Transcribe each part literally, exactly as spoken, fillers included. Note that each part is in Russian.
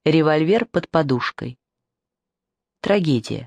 Револьвер под подушкой. Трагедия.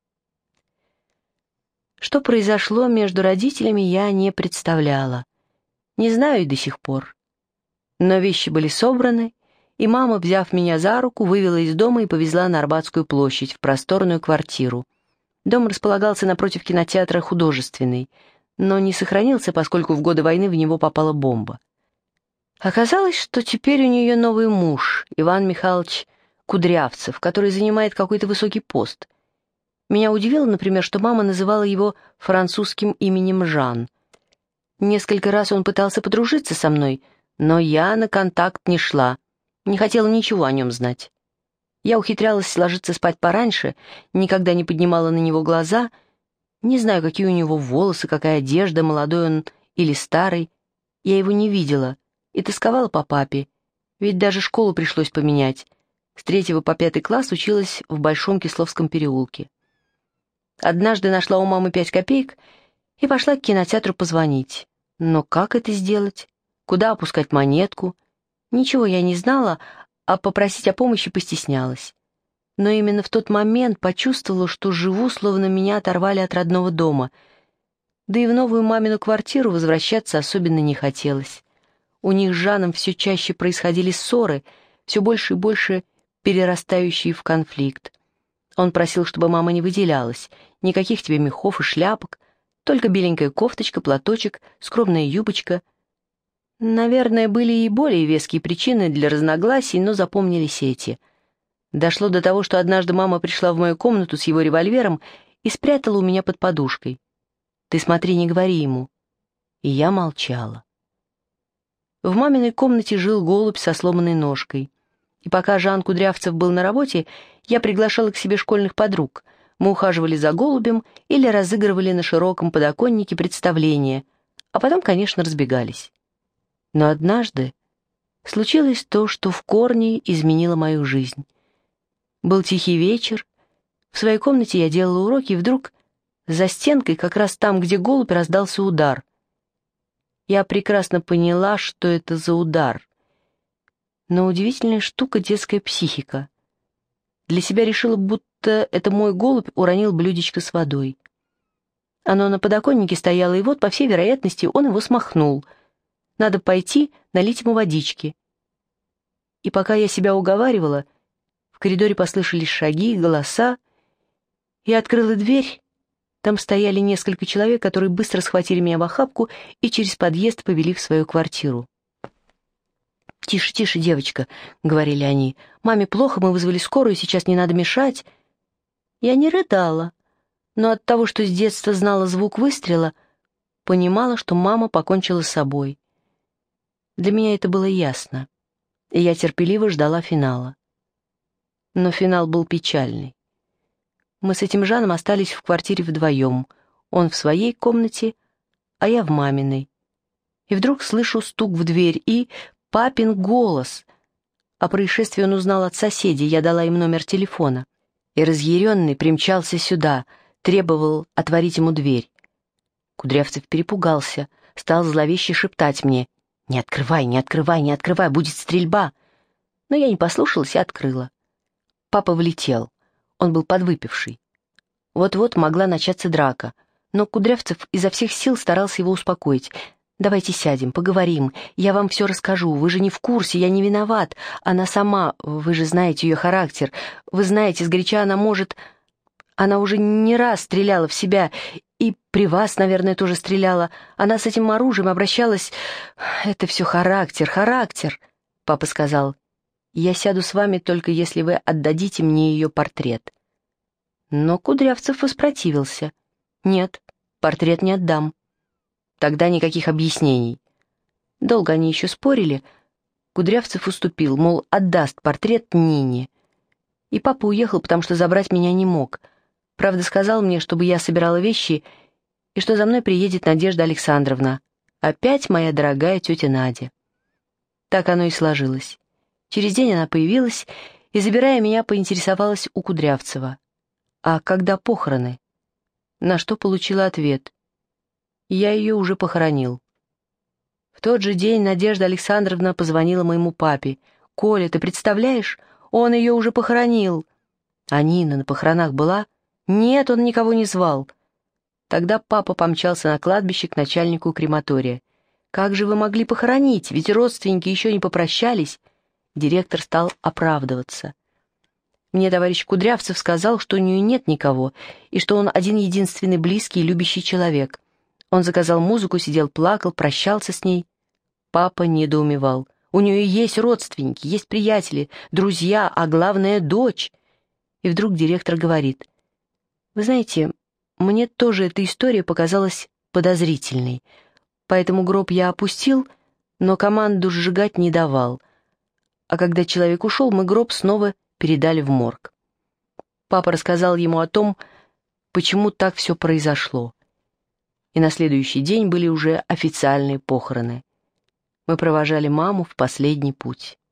Что произошло между родителями, я не представляла. Не знаю и до сих пор. Но вещи были собраны, и мама, взяв меня за руку, вывела из дома и повезла на Арбатскую площадь, в просторную квартиру. Дом располагался напротив кинотеатра «Художественный», но не сохранился, поскольку в годы войны в него попала бомба. Оказалось, что теперь у нее новый муж, Иван Михайлович Кудрявцев, который занимает какой-то высокий пост. Меня удивило, например, что мама называла его французским именем Жан. Несколько раз он пытался подружиться со мной, но я на контакт не шла, не хотела ничего о нем знать. Я ухитрялась ложиться спать пораньше, никогда не поднимала на него глаза, не знаю, какие у него волосы, какая одежда, молодой он или старый. Я его не видела и тосковала по папе, ведь даже школу пришлось поменять. С третьего по пятый класс училась в Большом Кисловском переулке. Однажды нашла у мамы пять копеек и пошла к кинотеатру позвонить. Но как это сделать? Куда опускать монетку? Ничего я не знала, а попросить о помощи постеснялась. Но именно в тот момент почувствовала, что живу, словно меня оторвали от родного дома. Да и в новую мамину квартиру возвращаться особенно не хотелось. У них с Жаном все чаще происходили ссоры, все больше и больше перерастающие в конфликт. Он просил, чтобы мама не выделялась, никаких тебе мехов и шляпок, только беленькая кофточка, платочек, скромная юбочка. Наверное, были и более веские причины для разногласий, но запомнились эти. Дошло до того, что однажды мама пришла в мою комнату с его револьвером и спрятала у меня под подушкой. «Ты смотри, не говори ему». И я молчала. В маминой комнате жил голубь со сломанной ножкой. И пока Жан Кудрявцев был на работе, я приглашала к себе школьных подруг. Мы ухаживали за голубем или разыгрывали на широком подоконнике представления, а потом, конечно, разбегались. Но однажды случилось то, что в корне изменило мою жизнь. Был тихий вечер, в своей комнате я делала уроки, и вдруг за стенкой, как раз там, где голубь, раздался удар. Я прекрасно поняла, что это за удар. Но удивительная штука — детская психика. Для себя решила, будто это мой голубь уронил блюдечко с водой. Оно на подоконнике стояло, и вот, по всей вероятности, он его смахнул. Надо пойти налить ему водички. И пока я себя уговаривала, в коридоре послышались шаги, голоса. Я открыла дверь. Там стояли несколько человек, которые быстро схватили меня в охапку и через подъезд повели в свою квартиру. «Тише, тише, девочка», — говорили они. «Маме плохо, мы вызвали скорую, сейчас не надо мешать». Я не рыдала, но от того, что с детства знала звук выстрела, понимала, что мама покончила с собой. Для меня это было ясно, и я терпеливо ждала финала. Но финал был печальный. Мы с этим Жаном остались в квартире вдвоем, он в своей комнате, а я в маминой. И вдруг слышу стук в дверь и папин голос. О происшествии он узнал от соседей, я дала им номер телефона. И разъяренный примчался сюда, требовал отворить ему дверь. Кудрявцев перепугался, стал зловеще шептать мне: «Не открывай, не открывай, не открывай, будет стрельба». Но я не послушалась и открыла. Папа влетел. Он был подвыпивший. Вот-вот могла начаться драка, но Кудрявцев изо всех сил старался его успокоить. «Давайте сядем, поговорим, я вам все расскажу, вы же не в курсе, я не виноват. Она сама, вы же знаете ее характер, вы знаете, сгоряча она может... Она уже не раз стреляла в себя, и при вас, наверное, тоже стреляла. Она с этим оружием обращалась... Это все характер, характер», — папа сказал. «Я сяду с вами только если вы отдадите мне ее портрет». Но Кудрявцев воспротивился. «Нет, портрет не отдам». Тогда никаких объяснений. Долго они еще спорили. Кудрявцев уступил, мол, отдаст портрет Нине. И папа уехал, потому что забрать меня не мог. Правда, сказал мне, чтобы я собирала вещи, и что за мной приедет Надежда Александровна. Опять моя дорогая тетя Надя. Так оно и сложилось. Через день она появилась и, забирая меня, поинтересовалась у Кудрявцева: «А когда похороны?» На что получила ответ: «Я ее уже похоронил». В тот же день Надежда Александровна позвонила моему папе. «Коля, ты представляешь, Он ее уже похоронил». «А Нина на похоронах была?» «Нет, он никого не звал». Тогда папа помчался на кладбище к начальнику крематория. «Как же вы могли похоронить? Ведь родственники еще не попрощались». Директор стал оправдываться. «Мне товарищ Кудрявцев сказал, что у нее нет никого, и что он один-единственный близкий и любящий человек. Он заказал музыку, сидел, плакал, прощался с ней». Папа недоумевал. «У нее есть родственники, есть приятели, друзья, а главное — дочь». И вдруг директор говорит: «Вы знаете, мне тоже эта история показалась подозрительной, поэтому гроб я опустил, но команду сжигать не давал. А когда человек ушел, мы гроб снова передали в морг». Папа рассказал ему о том, почему так все произошло. И на следующий день были уже официальные похороны. Мы провожали маму в последний путь.